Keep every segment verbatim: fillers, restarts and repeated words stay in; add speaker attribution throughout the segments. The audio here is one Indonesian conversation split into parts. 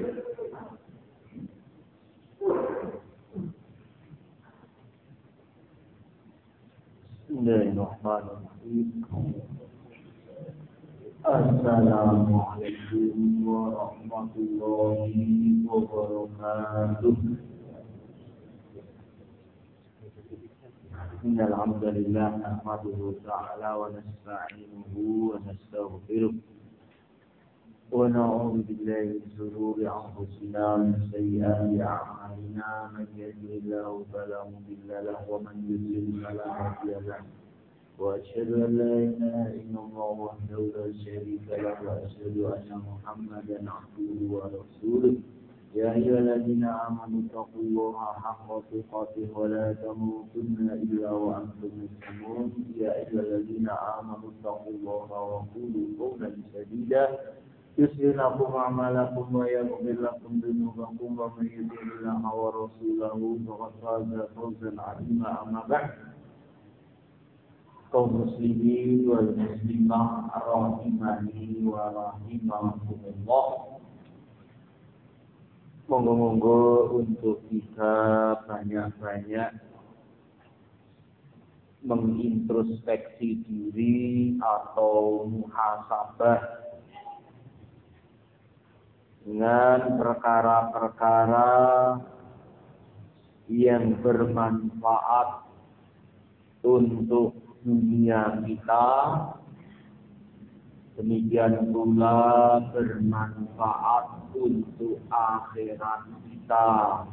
Speaker 1: Bismillahirrahmanirrahim. Assalamualaikum warahmatullahi wabarakatuh. Innal hamdalillah nahmaduhu ta'ala wa nasta'inuhu wa nastaghfiruh. Wa na'udzu billahi min shururi anfusina wa min sayyiati a'malina. Man yahdihillahu fala mudilla lahu wa man yudlil fala hadiya lahu. Wa asyhadu an la ilaha illallah wahdahu la syarika lahu wa asyhadu anna Muhammadan 'abduhu wa rasuluh. Ya ayyuhalladzina amanu taqullaha haqqa tuqatih wa la tamutunna illa wa antum muslimun. Ya ayyuhalladzina amanu taqullaha wa qulu qawlan sadida yuslih lakum a'malakum wa yaghfir lakum dhunubakum wa may yuti'illaha wa rasulahu faqad faza fawzan 'azima. Amma ba'd. Kaum muslimin wal muslimah rahimani wa rahimakumullah. Monggo-monggo untuk kita banyak-banyak mengintrospeksi diri atau muhasabah dengan perkara-perkara yang bermanfaat untuk dunia kita, demikian pula bermanfaat untuk akhirat kita.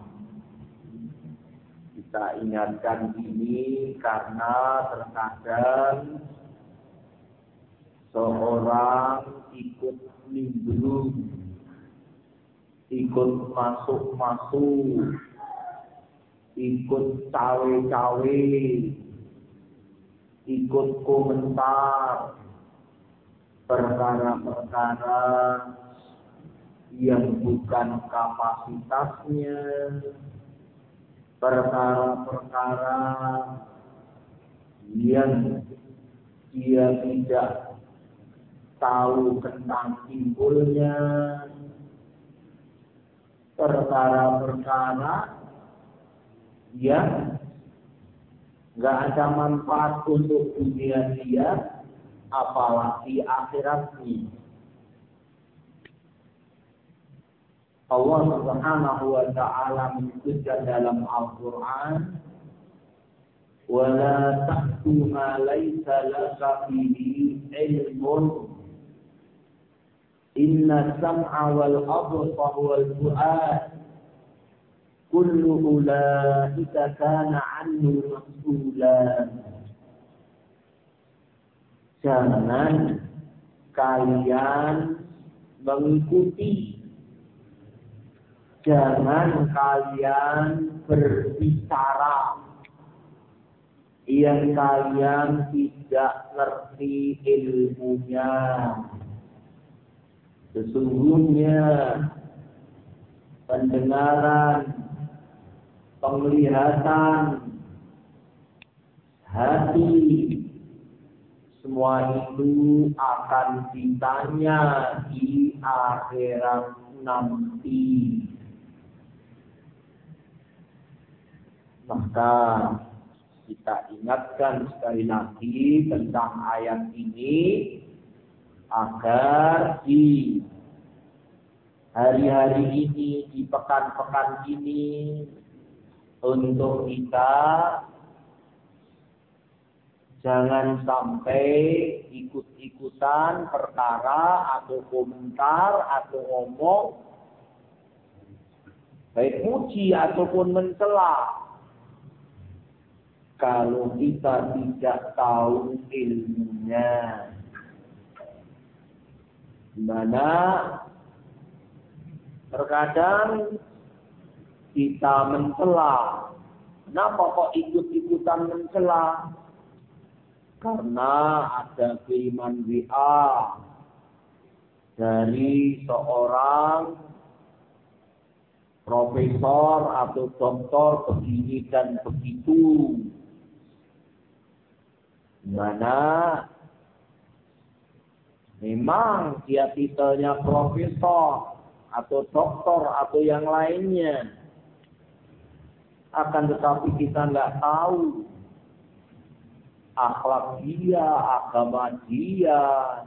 Speaker 1: Kita ingatkan ini karena terkadang seorang ikut nimbrung, ikut masuk-masuk, ikut cawe-cawe, ikut komentar perkara-perkara yang bukan kapasitasnya, perkara-perkara yang dia tidak tahu tentang timbulnya, perkara-perkara yang nggak ada manfaat untuk dunia dia, apalagi akhiratnya. Allah Subhanahu wa ta'ala menyebutkan dalam Al-Quran, wa la taqfu ma laysa laka bihi ilmun inna sam'a wal absara wal fu'ad kullu ulaika kana 'anhu mas'ula. Jangan kalian mengikuti, jangan kalian berbicara yang kalian tidak ngerti ilmunya. Sesungguhnya pendengaran, penglihatan, hati, semua itu akan ditanya di akhirat nanti. Maka kita ingatkan sekali lagi tentang ayat ini agar di hari-hari ini, di pekan-pekan ini, untuk kita jangan sampai ikut-ikutan perkara atau komentar atau ngomong, baik muji ataupun mencela, kalau kita tidak tahu ilmunya. Dimana terkadang kita mencela. Kenapa kok ikut-ikutan mencela? Karena ada kiriman W A dari seorang profesor atau doktor begini dan begitu, mana memang dia titelnya profesor, atau dokter atau yang lainnya. Akan tetapi kita nggak tahu akhlak dia, agama dia.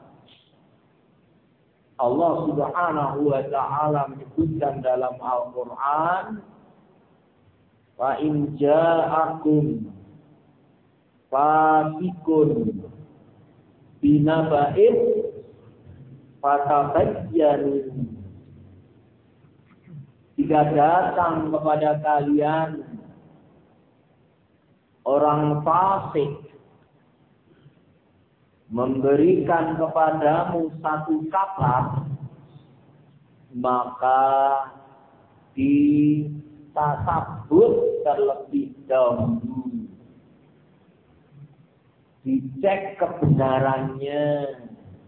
Speaker 1: Allah Subhanahu wa ta'ala menyebutkan dalam Al-Quran, wa in ja'akum fasikun binaba'in fatabayyanu. Jika datang kepada kalian orang fasik memberikan kepadamu satu kabar, maka ditasabut terlebih dahulu, dicek kebenarannya.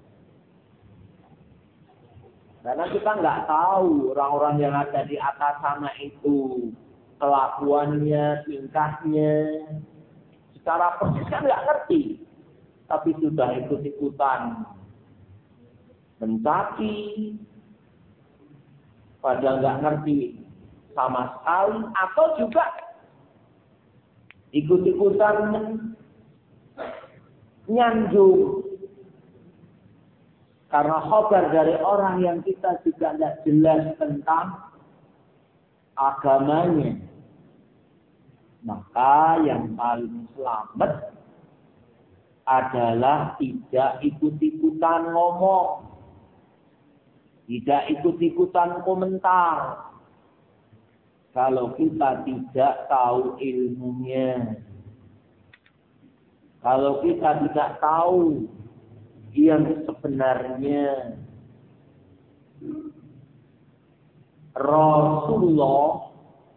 Speaker 1: Karena kita nggak tahu orang-orang yang ada di atas sana itu kelakuannya, tingkahnya, secara persis kan nggak ngerti. Tapi sudah ikut-ikutan mencaci, padahal nggak ngerti sama sekali, atau juga ikut-ikutan nyanjung. Karena khabar dari orang yang kita juga tidak jelas tentang agamanya. Maka yang paling selamat adalah tidak ikut-ikutan ngomong, tidak ikut-ikutan komentar. Kalau kita tidak tahu ilmunya, kalau kita tidak tahu yang sebenarnya, Rasulullah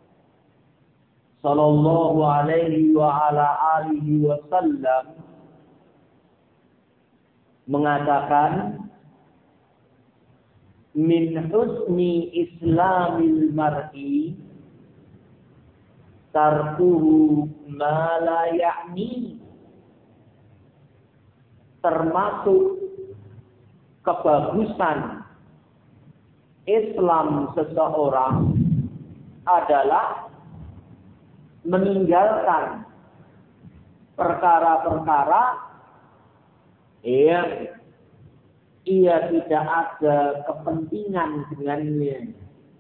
Speaker 1: Sallallahu Alaihi wa ala alihi Wasallam mengatakan, min husni islamil mar'i tarkuhu ma la ya'ni. Termasuk kebagusan Islam seseorang adalah meninggalkan perkara-perkara yang ia tidak ada kepentingan dengannya,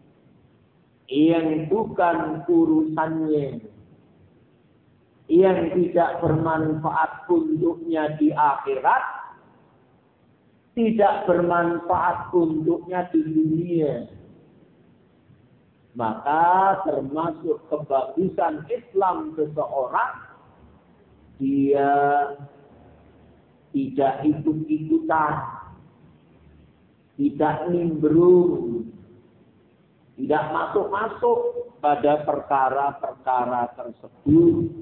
Speaker 1: yang bukan urusannya, yang tidak bermanfaat untuknya di akhirat, tidak bermanfaat untuknya di dunia. Maka termasuk kebagusan Islam seseorang, dia tidak ikut-ikutan, tidak nimbrung, tidak masuk-masuk pada perkara-perkara tersebut.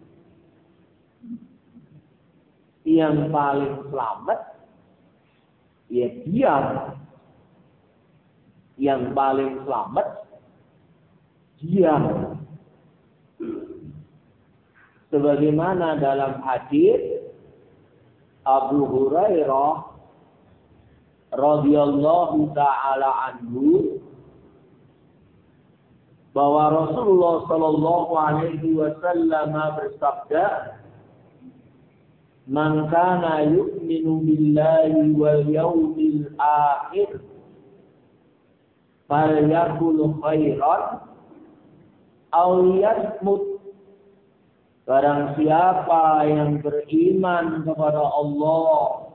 Speaker 1: Yang paling selamat, ya diam. Yang paling selamat, diam. Sebagaimana dalam hadis Abu Hurairah radhiyallahu taala anhu, bahwa Rasulullah sallallahu alaihi wasallam bersabda, "Man kana yu'minu billahi wal yawmil akhir falyakul khairan aw yasmut." Barang siapa yang beriman kepada Allah,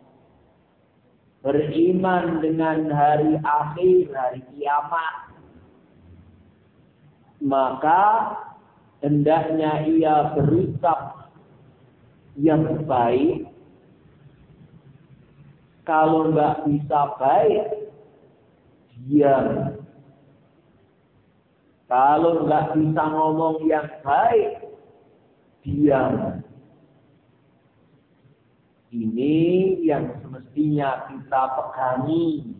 Speaker 1: beriman dengan hari akhir, hari kiamat, maka hendaknya ia berucap yang baik. Kalau nggak bisa baik, diam. Kalau nggak bisa ngomong yang baik, diam. Ini yang semestinya kita pegangi.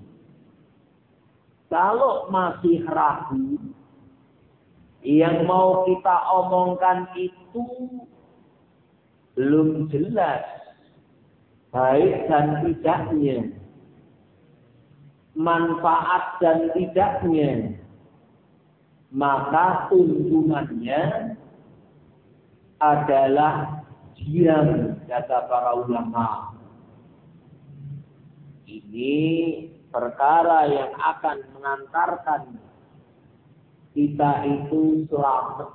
Speaker 1: Kalau masih ragu, yang mau kita omongkan itu belum jelas baik dan tidaknya, manfaat dan tidaknya, maka untungannya adalah diam, kata para ulama. Ini perkara yang akan mengantarkan kita itu selamat.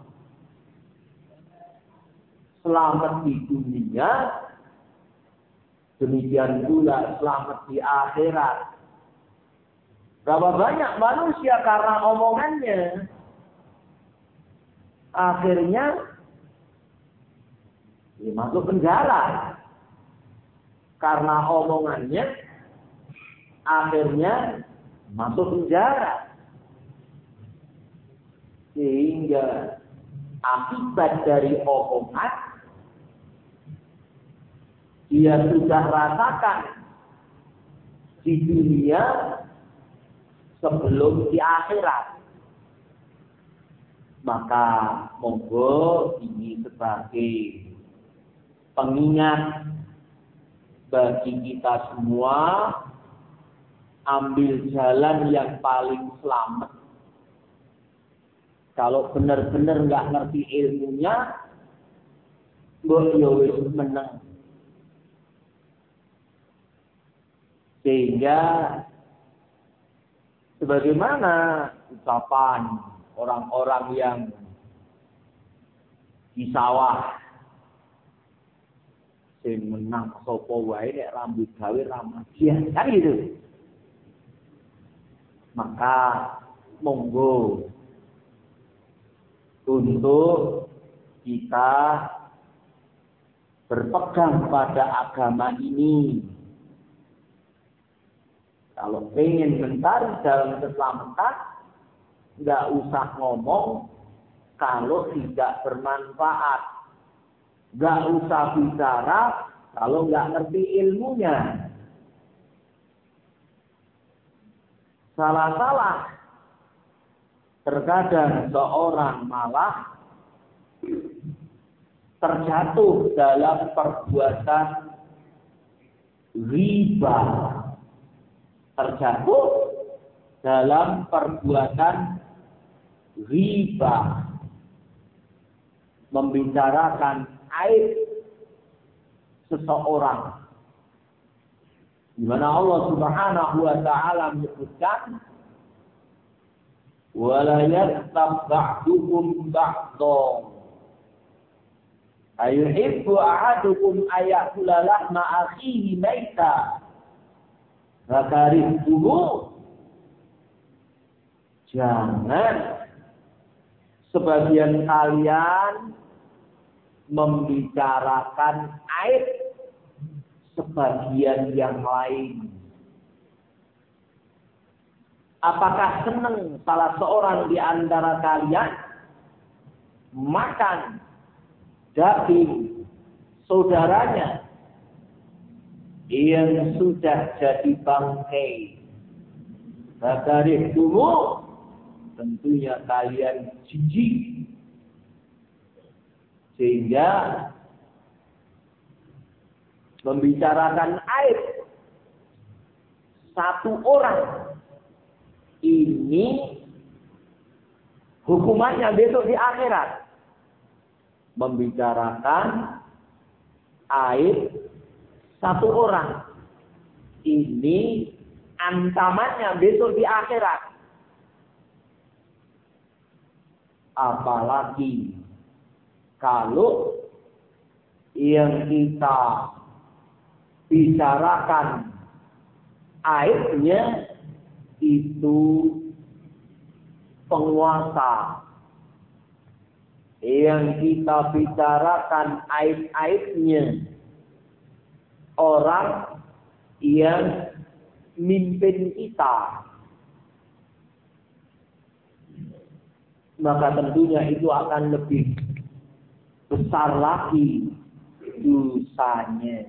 Speaker 1: Selamat di dunia, demikian pula selamat di akhirat. Berapa banyak manusia karena omongannya akhirnya ya, masuk penjara. Karena omongannya akhirnya masuk penjara. Sehingga akibat dari omongan dia sudah rasakan di dunia sebelum di akhirat. Maka monggo ini sebagai pengingat bagi kita semua, ambil jalan yang paling selamat. Kalau benar-benar nggak ngerti ilmunya, mbok yo wis meneng. Sehingga sebagaimana ucapan orang-orang yang di sawah, sing menang sapa wae nek rambut gawe ramadan, kan gitu. Maka monggo untuk kita berpegang pada agama ini. Kalau pengen mencari dalam keselamatan, nggak usah ngomong kalau tidak bermanfaat. Nggak usah bicara kalau nggak ngerti ilmunya. Salah-salah. Terkadang seorang malah terjatuh dalam perbuatan riba. Terjatuh dalam perbuatan riba. Membicarakan aib seseorang. Di mana Allah Subhanahu wa taala menyebutkan wala yastab ba'dukum ba'dha ayuhibbu ahadukum ayakula lahma akhihi maita fakarihtumu. Jangan sebagian kalian membicarakan aib sebagian yang lain. Apakah senang salah seorang di antara kalian makan daging saudaranya yang sudah jadi bangkai? Dari dulu tentunya kalian jijik. Sehingga membicarakan aib satu orang ini hukumannya besok di akhirat. Membicarakan aib satu orang ini ancamannya besok di akhirat. Apalagi kalau yang kita bicarakan aibnya itu penguasa, yang kita bicarakan aib-aibnya orang yang mimpin kita, maka tentunya itu akan lebih besar lagi dosanya.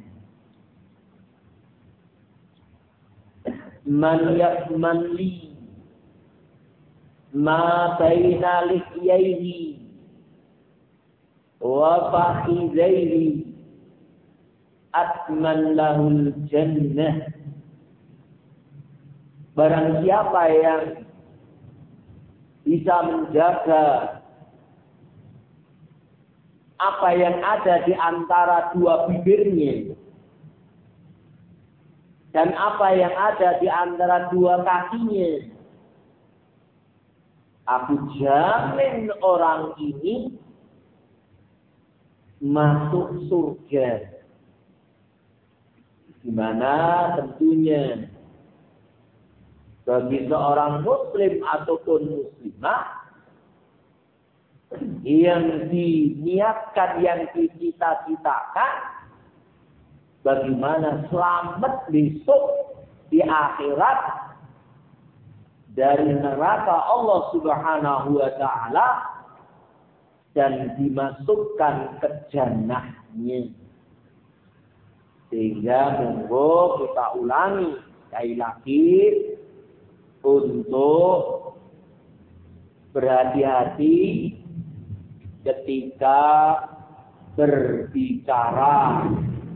Speaker 1: Man yakman li ma baina lihyaihi wa fakhidaihi atman lahul jannah Barang siapa yang bisa menjaga apa yang ada di antara dua bibirnya dan apa yang ada di antara dua kakinya, aku jamin orang ini masuk surga. Di mana tentunya bagi seorang muslim ataupun muslimah yang diniatkan, yang dicita-citakan, bagaimana selamat besok di akhirat dari neraka Allah Subhanahu wa taala dan dimasukkan ke jannahnya. Sehingga monggo kita ulangi sekali lagi untuk berhati-hati ketika berbicara.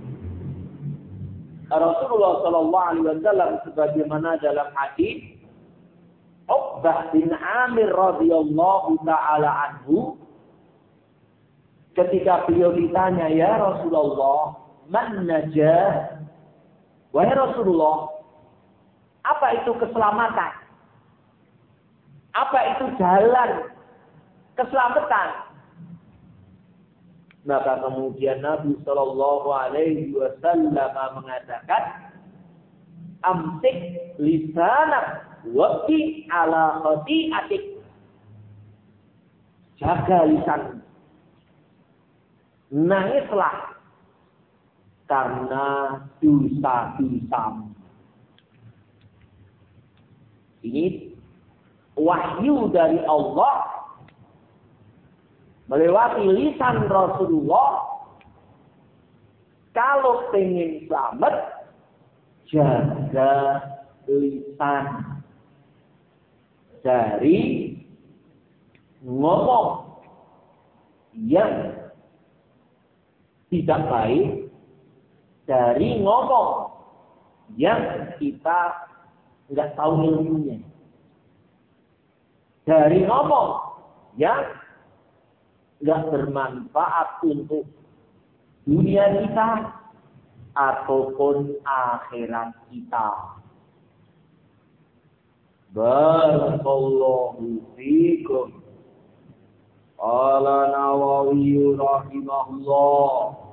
Speaker 1: Rasulullah Shallallahu Alaihi Wasallam sebagaimana dalam hadis Uqbah bin Amir radhiyallahu taala anhu, ketika beliau ditanya, ya Rasulullah, man najah? Wahai Rasulullah, apa itu keselamatan? Apa itu jalan keselamatan? Maka kemudian Nabi Shallallahu Alaihi Wasallam mengatakan, amsik lisanak waqti ala khati'atik. Jaga lisan, nangislah karena dosa-dosamu. Ini wahyu dari Allah melewati lisan Rasulullah. Kalau pengen selamat, jaga lisan dari ngomong yang tidak baik, dari ngomong yang kita nggak tahu ilmunya, dari ngomong yang nggak bermanfaat untuk dunia kita ataupun akhirat kita. Barakallahu fiikum. Qala Nawawi rahimahullah,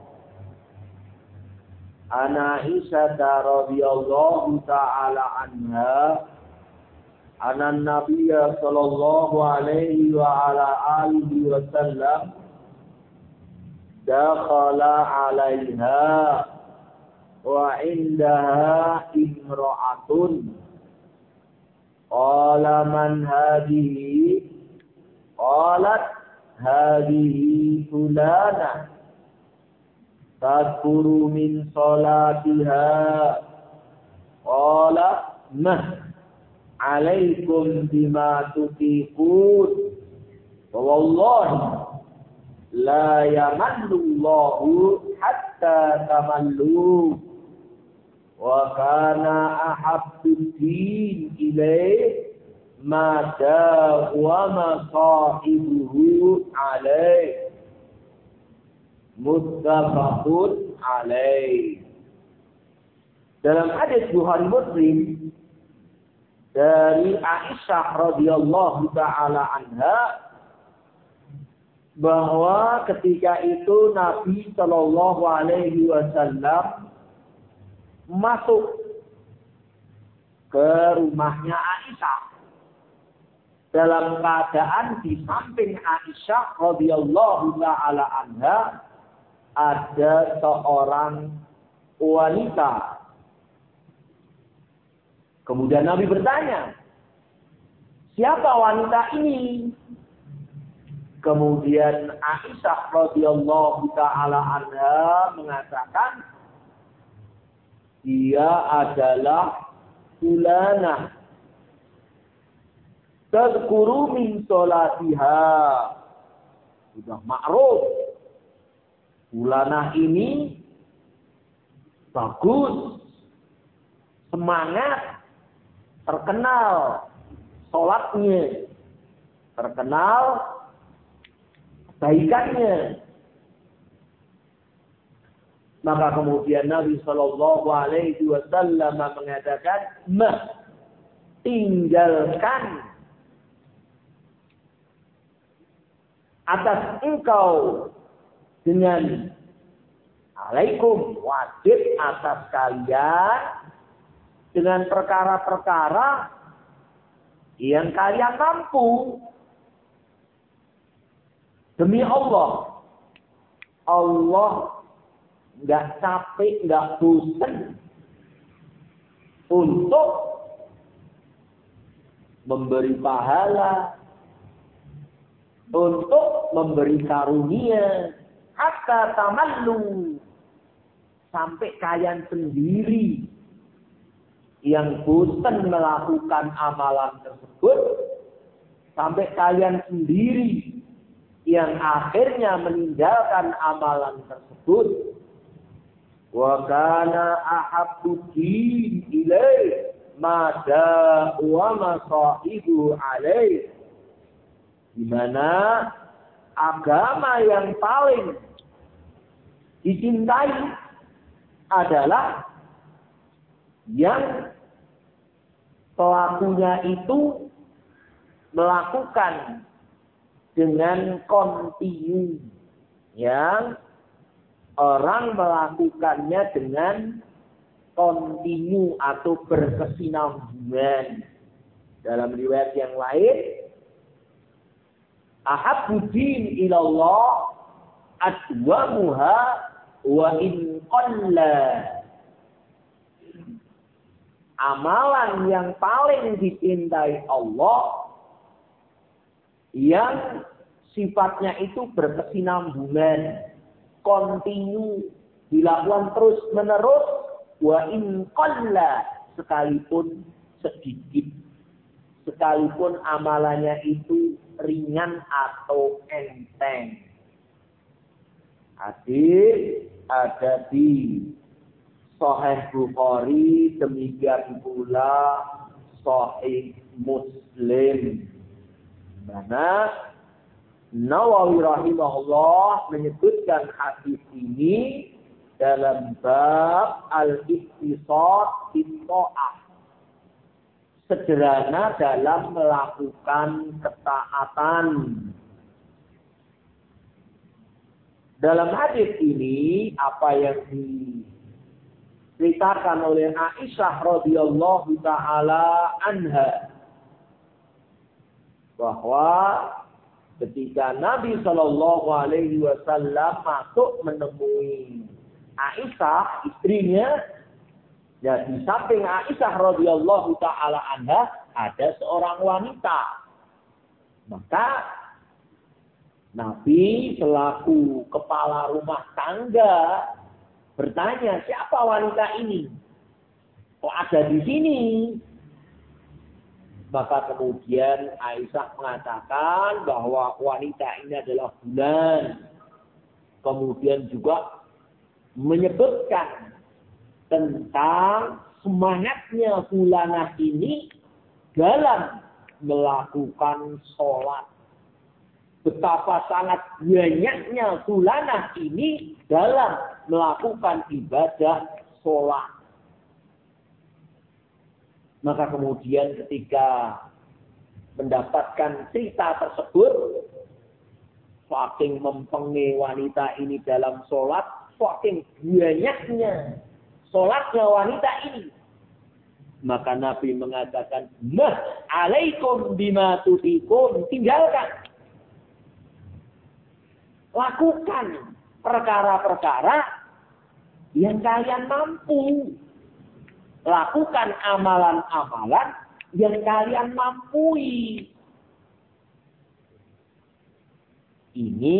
Speaker 1: Ana Aisyah radhiyallahu ta'ala anha, anna Nabiyya sallallahu alaihi wa ala alihi wa sallam dakhala 'alaiha wa 'indaha imra'atun. Qala man hadhihi? Qalat hadhihi fulana tadhkuru min salatiha. Qala mah alaikum bima tuqiqun wa wallahi la yamallu Allahu hatta tamallu wa kana ahabbu din ilayhi ma dawama sahibuhu alayhi. Muttafaqun alaih. Dalam hadis Bukhari Muslim dari Aisyah radhiyallahu taala anha, bahwa ketika itu Nabi Shallallahu alaihi wasallam masuk ke rumahnya Aisyah dalam keadaan di samping Aisyah radhiyallahu taala anha ada seorang wanita. Kemudian Nabi bertanya, siapa wanita ini? Kemudian Aisyah radhiyallahu taala anha mengatakan, dia adalah fulanah tadhkuru min salatiha. Sudah ma'ruf, fulanah ini bagus, semangat terkenal sholatnya, terkenal kebaikannya. Maka kemudian Nabi Shallallahu Alaihi Wasallam mengatakan, "Mah, tinggalkan atas engkau dengan alaikum, wajib atas kalian dengan perkara-perkara yang kalian mampu." Demi Allah, Allah nggak capek, nggak bosan untuk memberi pahala, untuk memberi karunia, hatta tamallu, sampai kalian sendiri yang bosan melakukan amalan tersebut, sampai kalian sendiri yang akhirnya meninggalkan amalan tersebut. Wa kana ahabbu din ilaih ma da wa ma sahibu alaih. Di mana agama yang paling dicintai adalah yang pelakunya itu melakukan dengan kontinu, yang orang melakukannya dengan kontinu atau berkesinambungan. Dalam riwayat yang lain, ahabbuddin ilallah adwamuha wa in qalla. Amalan yang paling dicintai Allah yang sifatnya itu berkesinambungan, kontinu, dilakukan terus menerus, wa in qalla, sekalipun sedikit, sekalipun amalannya itu ringan atau enteng. Hadis ada di Sahih Bukhari, demikian pula Sahih Muslim. Mana Nawawi rahimahullah menyebutkan hadis ini dalam bab al-ikhtisar fit-tha'ah, sederhana dalam melakukan ketaatan. Dalam hadis ini apa yang diceritakan oleh Aisyah radhiyallahu taala anha, bahwa ketika Nabi Shallallahu Alaihi Wasallam masuk menemui Aisyah, istrinya, ya di samping Aisyah radhiyallahu taala anha ada seorang wanita. Maka Nabi selaku kepala rumah tangga bertanya, siapa wanita ini? Kok ada di sini? Maka kemudian Aisyah mengatakan bahwa wanita ini adalah Fulan. Kemudian juga menyebutkan tentang semangatnya Fulanah ini dalam melakukan sholat. Betapa sangat banyaknya Fulanah ini dalam melakukan ibadah sholat. Maka kemudian ketika mendapatkan cerita tersebut, saking mempengi wanita ini dalam sholat, saking banyaknya sholatnya wanita ini, maka Nabi mengatakan, "Mah alaikum bima tutikum," tinggalkan, lakukan perkara-perkara yang kalian mampu. Lakukan amalan-amalan yang kalian mampu. Ini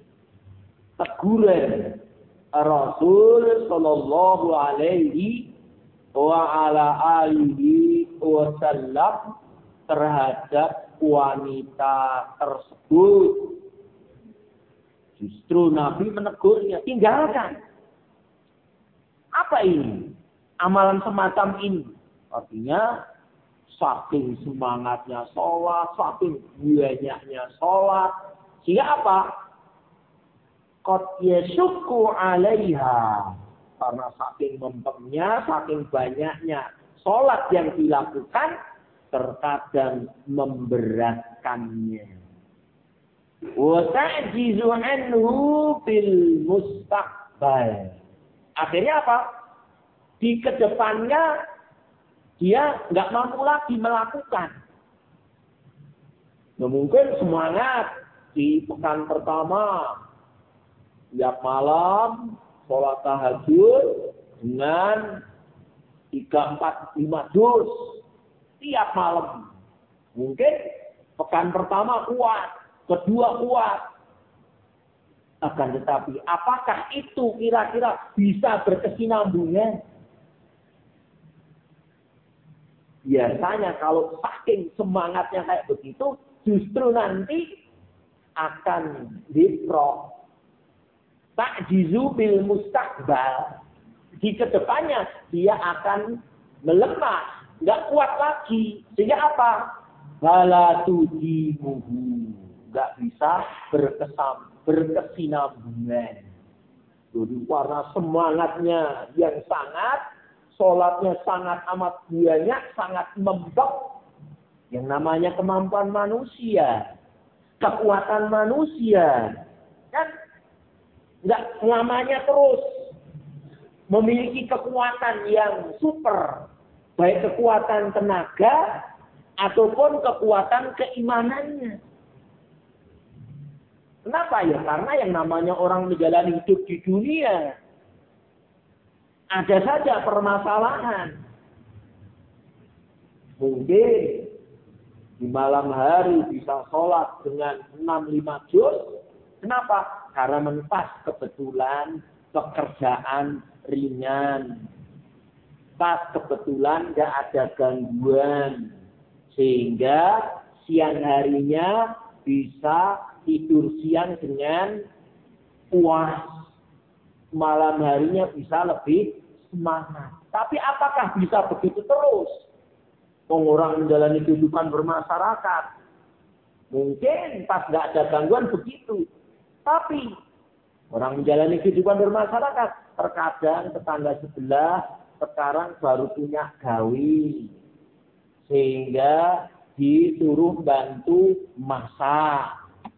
Speaker 1: teguran Rasul Sallallahu Alaihi wa ala alihi wasallam terhadap wanita tersebut. Justru Nabi menegurnya, tinggalkan. Apa ini? Amalan semacam ini. Artinya
Speaker 2: saking semangatnya sholat, saking banyaknya sholat. Sehingga apa? Qad yashukku alaiha. Karena saking mempemnya, saking banyaknya sholat yang dilakukan, terkadang memberatkannya. Wa ta'jizu anhu bil mustaqbal. Akhirnya apa? Di kedepannya dia nggak mampu lagi melakukan. Nah, mungkin semangat di pekan pertama, tiap malam sholat tahajud dengan tiga, empat, lima juz tiap malam. Mungkin pekan pertama kuat, kedua kuat. Akan tetapi, apakah itu kira-kira bisa berkesinambungan? Biasanya kalau saking semangatnya kayak begitu, justru nanti akan dipro. Ta'jizu bil mustaqbal. Di kedepannya dia akan melemah, nggak kuat lagi. Sehingga apa? Bala tujimuhu. Nggak bisa berkesam, berkesinambungan. Jadi karena semangatnya yang sangat, sholatnya sangat amat banyak, sangat membek. Yang namanya kemampuan manusia, kekuatan manusia, kan nggak selamanya terus memiliki kekuatan yang super, baik kekuatan tenaga ataupun kekuatan keimanannya. Kenapa ya? Karena yang namanya orang menjalani hidup di dunia, ada saja permasalahan. Mungkin di malam hari bisa sholat dengan enam lima juz. Kenapa? Karena pas kebetulan pekerjaan ringan. Pas kebetulan nggak ada gangguan. Sehingga siang harinya bisa tidur siang dengan puas. Malam harinya bisa lebih semangat. Tapi apakah bisa begitu terus? Orang menjalani kehidupan bermasyarakat. Mungkin pas nggak ada gangguan begitu. Tapi orang menjalani kehidupan bermasyarakat. Terkadang tetangga sebelah sekarang baru punya gawi. Sehingga disuruh bantu masak.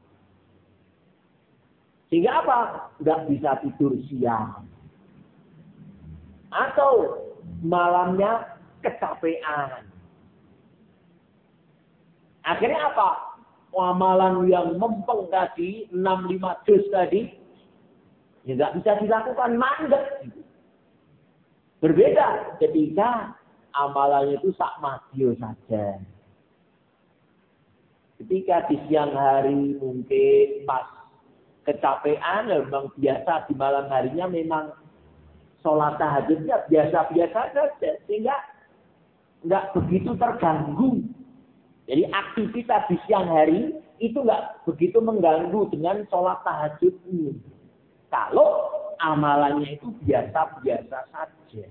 Speaker 2: Sehingga apa? Nggak bisa tidur siang. Atau malamnya kecapean. Akhirnya apa? Amalan yang mempeng tadi, enam lima juz tadi, ya nggak bisa dilakukan, mandek. Berbeda ketika amalannya itu sak madio saja. Ketika di siang hari mungkin pas kecapean, memang biasa di malam harinya memang sholat tahajudnya biasa-biasa saja. Sehingga nggak begitu terganggu. Jadi aktivitas di siang hari itu nggak begitu mengganggu dengan sholat tahajud ini. Kalau amalannya itu biasa-biasa saja.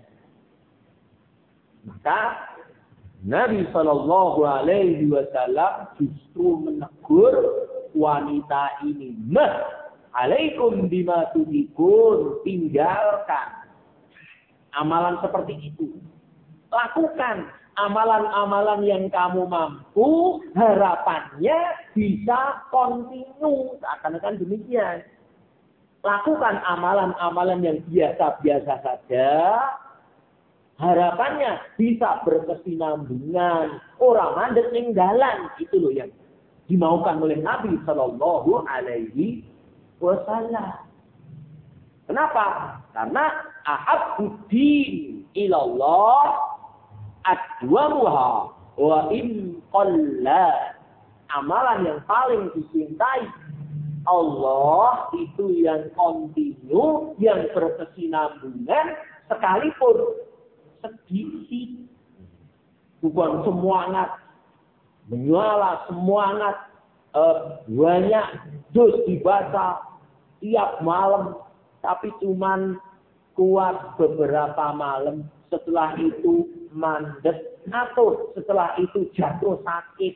Speaker 2: Maka Nabi Shallallahu Alaihi Wasallam justru menegur wanita ini. Mah, alaikum bima tuhibun, tinggalkan amalan seperti itu. Lakukan amalan-amalan yang kamu mampu, harapannya bisa kontinu. Akan-akan demikian. Lakukan amalan-amalan yang biasa-biasa saja. Harapannya bisa berkesinambungan. Orang mandek yang jalan. Itu loh yang dimaukan oleh Nabi Sallallahu Alaihi Wasallam. Kenapa? Karena ahabbuddin ilallah adwamuha wa in qalla. Amalan yang paling dicintai Allah itu yang kontinu, yang berkesinambungan sekalipun sedikit. Bukan semangat menyala, semangat eh, banyak juz dibaca tiap malam, tapi cuman kuat beberapa malam. Setelah itu mandek, ngatur, setelah itu jatuh sakit.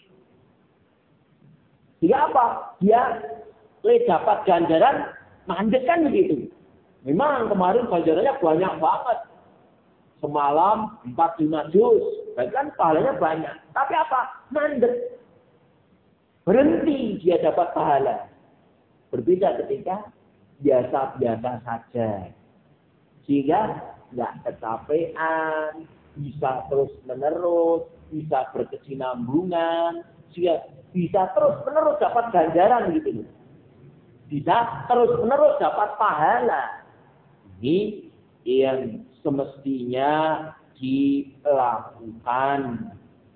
Speaker 2: Dia apa? Dia dapat ganjaran mandek kan begitu. Memang kemarin ganjarannya banyak banget. Semalam empat lima juz. Bahkan pahalanya banyak. Tapi apa? Mandek. Berhenti dia dapat pahala. Berbeda ketika biasa-biasa saja. Sehingga nggak kecapean, bisa terus-menerus, bisa berkesinambungan, sehingga bisa terus-menerus dapat ganjaran gitu. Bisa terus-menerus dapat pahala. Ini yang semestinya dilakukan.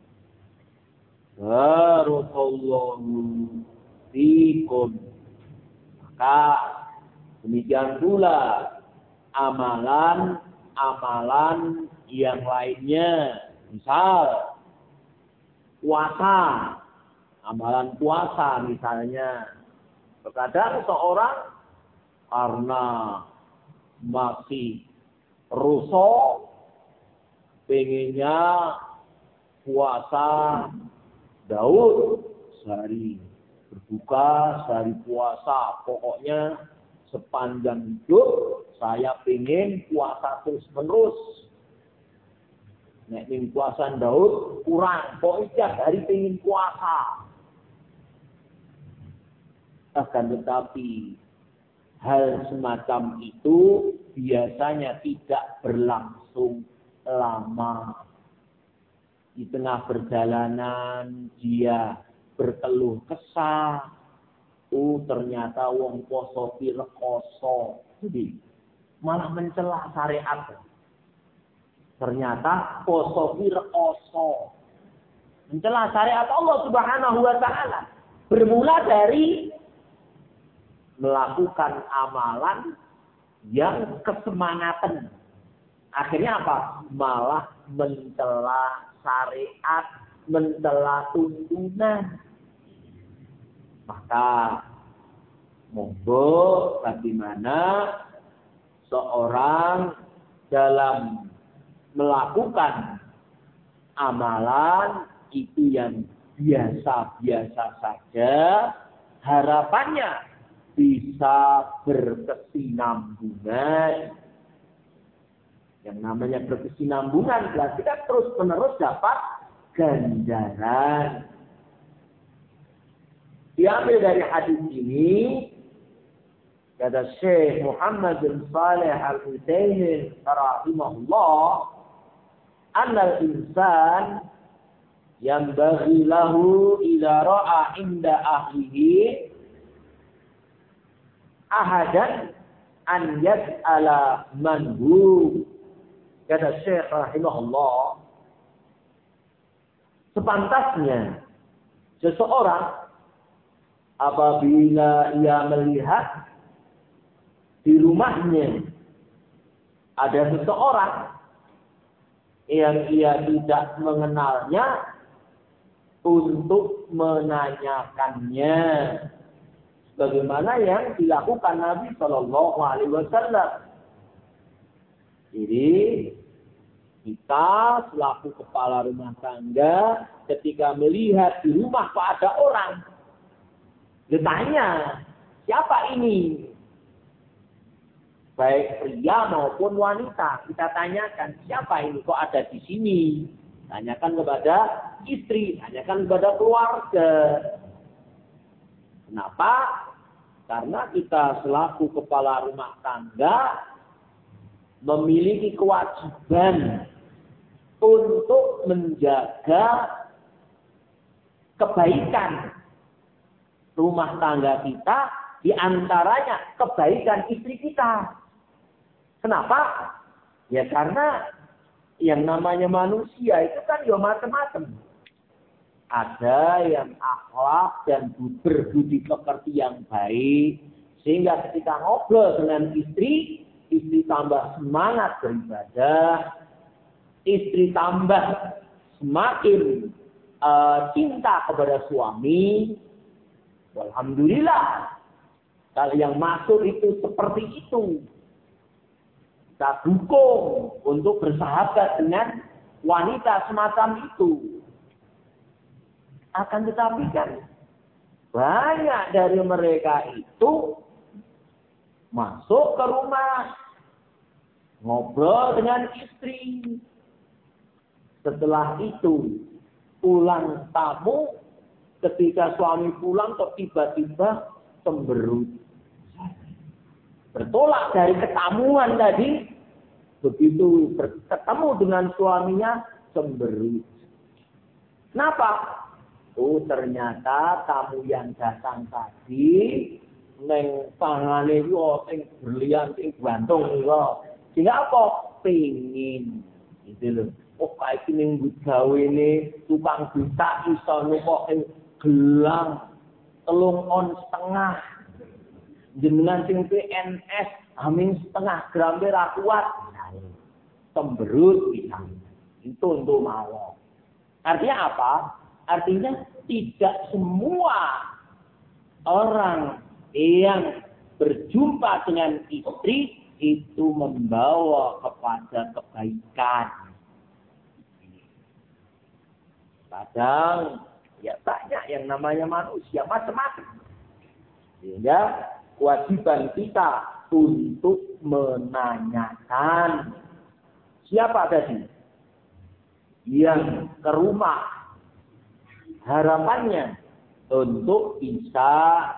Speaker 2: Barakallahu fikum. Maka demikian pula amalan-amalan yang lainnya. Misal puasa. Amalan puasa misalnya. Terkadang seorang karena masih rusak, pengennya puasa Daud sehari berbuka, sehari puasa. Pokoknya sepanjang hidup saya pengen puasa terus menerus. Nek ning puasa Daud kurang, pokoknya tiap hari pengen puasa. Akan tetapi hal semacam itu biasanya tidak berlangsung lama. Di tengah perjalanan dia berkeluh kesah. Oh ternyata wong poso pi rekoso. Jadi malah mencela syariat. Ternyata poso pi rekoso. Mencela syariat Allah Subhanahu wa taala. Bermula dari melakukan amalan yang kesemangatan. Akhirnya apa? Malah mencela syariat, mencela tuntunan. Maka monggo bagaimana seorang dalam melakukan amalan itu yang biasa-biasa saja, harapannya bisa berkesinambungan. Yang namanya berkesinambungan berarti kan terus-menerus dapat ganjaran. Diambil dari hadis ini, kata Syekh Muhammad bin Shalih Al-Utsaimin rahimahullah, annal insan yanbaghi lahu idza ra'a inda ahlihi ahadan an yas'ala man hu. Kata Syekh rahimahullah, sepantasnya seseorang apabila ia melihat di rumahnya ada seseorang yang ia tidak mengenalnya untuk menanyakannya, bagaimana yang dilakukan Nabi Shallallahu Alaihi Wasallam. Jadi kita selaku kepala rumah tangga ketika melihat di rumah kok ada orang, ditanya siapa ini, baik pria maupun wanita, kita tanyakan siapa ini kok ada di sini. Tanyakan kepada istri, tanyakan kepada keluarga. Kenapa? Karena kita selaku kepala rumah tangga memiliki kewajiban untuk menjaga kebaikan rumah tangga kita, di antaranya kebaikan istri kita. Kenapa? Ya karena yang namanya manusia itu kan ya macam-macam. Ada yang akhlak dan berbudi pekerti yang baik, sehingga ketika ngobrol dengan istri, istri tambah semangat beribadah, istri tambah semakin uh, cinta kepada suami. Alhamdulillah, kalau yang masuk itu seperti itu, kita dukung untuk bersahabat dengan wanita semacam itu. Akan tetapi kan banyak dari mereka itu masuk ke rumah, ngobrol dengan istri. Setelah itu pulang tamu, ketika suami pulang kok tiba-tiba cemberut. Bertolak dari ketamuan tadi, begitu bertemu dengan suaminya cemberut. Kenapa? Oh, ternyata tamu yang datang tadi neng tangane yo sing berlian sing gantung yo. Sehingga apa? Pengin. Gitu loh. Oh, kayak ini gawe ini tukang buta iso nukokin gelang telung on setengah. Jenengan sing P N S amin setengah gram ra kuat. Cemberut bisa. Itu untuk mau. Artinya apa? Artinya tidak semua orang yang berjumpa dengan istri itu membawa kepada kebaikan. Kadang ya banyak yang namanya manusia macam-macam. Sehingga kewajiban kita untuk menanyakan siapa tadi yang ke rumah, harapannya untuk bisa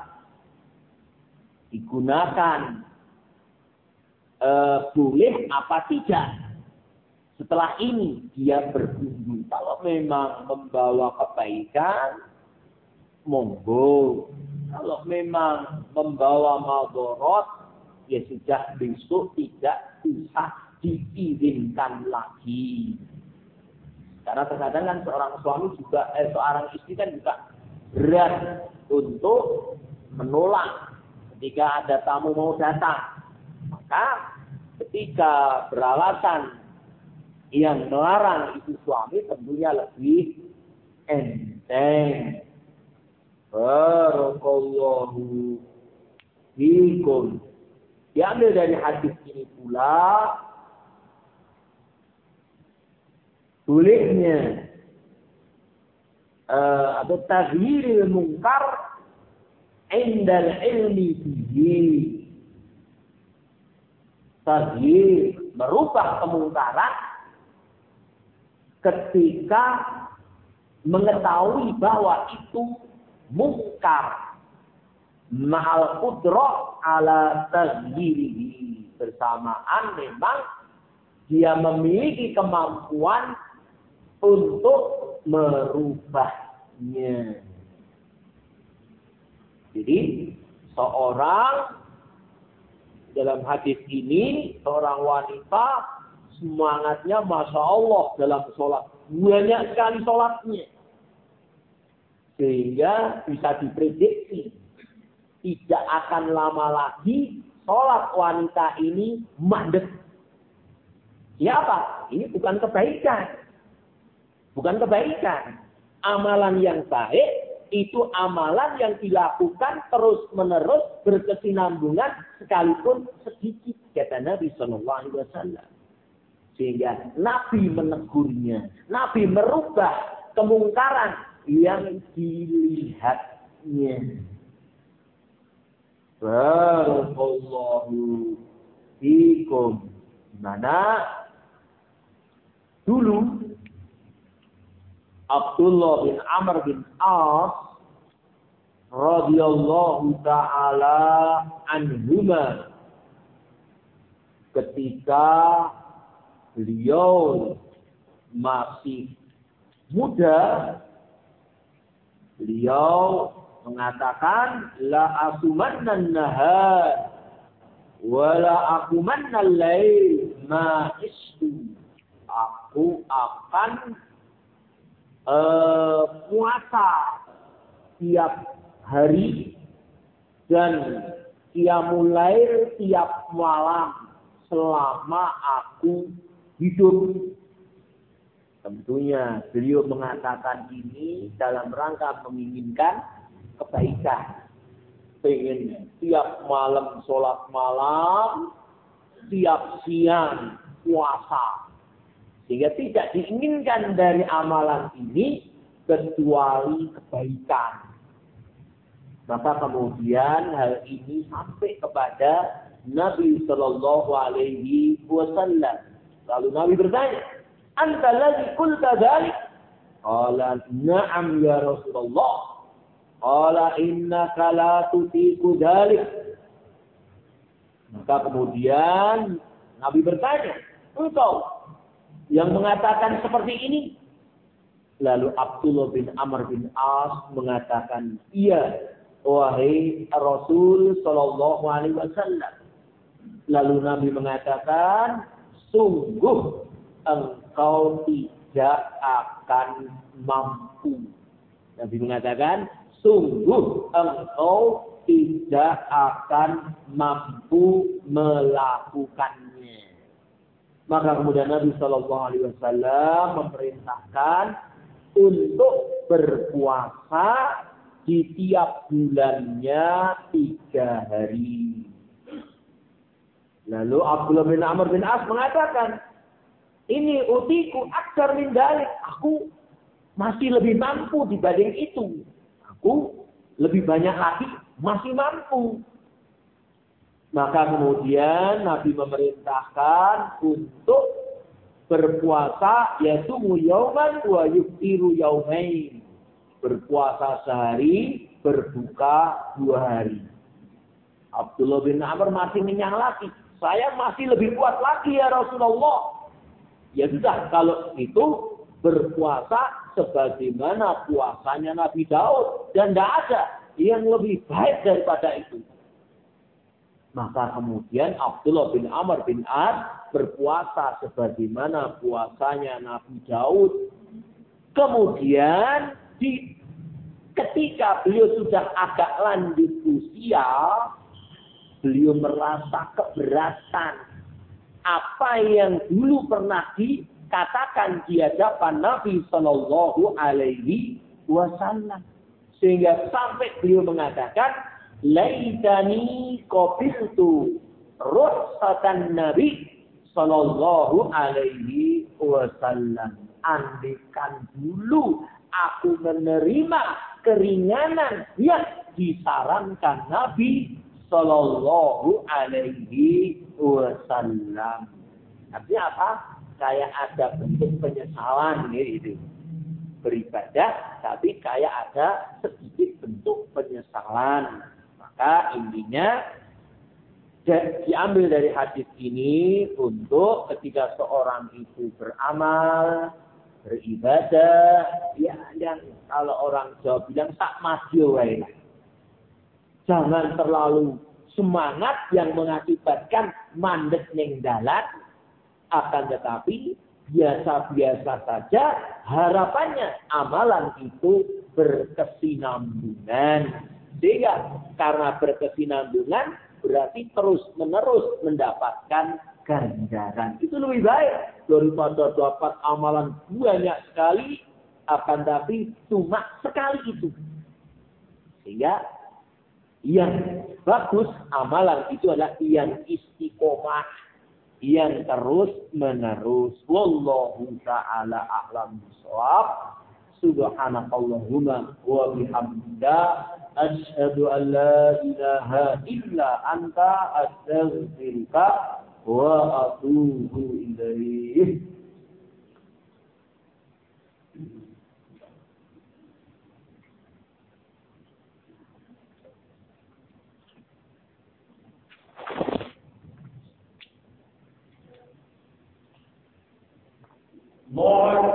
Speaker 2: digunakan e, boleh apa tidak. Setelah ini dia berkunjung. Kalau memang membawa kebaikan, monggo. Kalau memang membawa madharat, ya sudah besok tidak bisa diizinkan lagi. Karena terkadang kan seorang suami juga, eh, seorang istri kan juga berat untuk menolak ketika ada tamu mau datang. Maka ketika beralasan yang melarang itu suami tentunya lebih enteng. Barakallahu fikum. Diambil dari hadis ini pula bolehnya uh, atau taghyiril munkar indal ilmi bihi. Taghyir merubah kemungkaran ketika mengetahui bahwa itu mungkar ma'al qudrah ala taghyirihi, bersamaan memang dia memiliki kemampuan untuk merubahnya. Jadi seorang dalam hadis ini seorang wanita semangatnya masya Allah dalam sholat, banyak sekali sholatnya. Sehingga bisa diprediksi tidak akan lama lagi sholat wanita ini mandek. Siapa? Ini bukan kebaikan. Bukan kebaikan. Amalan yang baik itu amalan yang dilakukan terus-menerus berkesinambungan sekalipun sedikit, kata Nabi Shallallahu Alaihi Wasallam. Sehingga Nabi menegurnya, Nabi merubah kemungkaran yang dilihatnya. Barakallahu fikum. Mana dulu Abdullah bin Amr bin As radhiyallahu taala anhuma ketika beliau masih muda, beliau mengatakan la asumanna nahar wa la akumanna al-lail ma istu. Aku akan uh, puasa tiap hari dan qiyamul lail tiap malam selama aku hidup. Tentunya beliau mengatakan ini dalam rangka menginginkan kebaikan. Pengen tiap malam sholat malam, tiap siang puasa. Sehingga tidak diinginkan dari amalan ini kecuali kebaikan. Maka kemudian hal ini sampai kepada Nabi Shallallahu Alaihi Wasallam. Lalu Nabi bertanya, "Anta ladzi qulta dzalik?" Qala, "Na'am ya Rasulullah." Qala, "Innaka la tutiqu dzalik." Maka kemudian Nabi bertanya, "Engkau yang mengatakan seperti ini?" Lalu Abdullah bin Amr bin As mengatakan, "Iya, wahai Rasul Sallallahu Alaihi Wasallam." Lalu Nabi mengatakan, "Sungguh engkau tidak akan mampu." Nabi mengatakan, "Sungguh engkau tidak akan mampu melakukannya." Maka kemudian Nabi Sallallahu Alaihi Wasallam memerintahkan untuk berpuasa di tiap bulannya tiga hari. Lalu Abdullah bin Amr bin As mengatakan, "Ini utiku aktsar min dzalik." Aku masih lebih mampu dibanding itu. Aku lebih banyak lagi masih mampu. Maka kemudian Nabi memerintahkan untuk berpuasa yaitu yauman wa yuftiru yaumain. Berpuasa sehari, berbuka dua hari. Abdullah bin Amr masih menyang lagi. "Saya masih lebih kuat lagi ya Rasulullah." Ya sudah, kalau itu berpuasa sebagaimana puasanya Nabi Daud. Dan tidak ada yang lebih baik daripada itu. Maka kemudian Abdullah bin Amr bin As berpuasa sebagaimana puasanya Nabi Daud. Kemudian di ketika beliau sudah agak lanjut usia, beliau merasa keberatan apa yang dulu pernah dikatakan di hadapan Nabi Shallallahu Alaihi Wasallam, sehingga sampai beliau mengatakan, "Laitani qabiltu ruhsatan Nabi Shallallahu Alaihi Wasallam." Andikan dulu aku menerima keringanan yang disarankan Nabi Sallallahu Alaihi Wasallam. Artinya apa? Kayak ada bentuk penyesalan gitu. Beribadah, tapi kayak ada sedikit bentuk penyesalan. Maka intinya diambil dari hadis ini untuk ketika seorang itu beramal, beribadah, ya yang kalau orang Jawa bilang tak masyo wae. Jangan terlalu semangat yang mengakibatkan mandek ning dalan, akan tetapi biasa-biasa saja harapannya amalan itu berkesinambungan. Sehingga karena berkesinambungan berarti terus-menerus mendapatkan ganjaran. Itu lebih baik daripada dapat amalan banyak sekali, akan tapi cuma sekali itu. Sehingga yang bagus amalan itu adalah yang istiqomah, yang terus-menerus. Wallahu ta'ala a'lam bishawab. Subhanakallahumma wa bihamdika asyhadu an la ilaha illa anta astaghfiruka wa atubu ilaih. Lord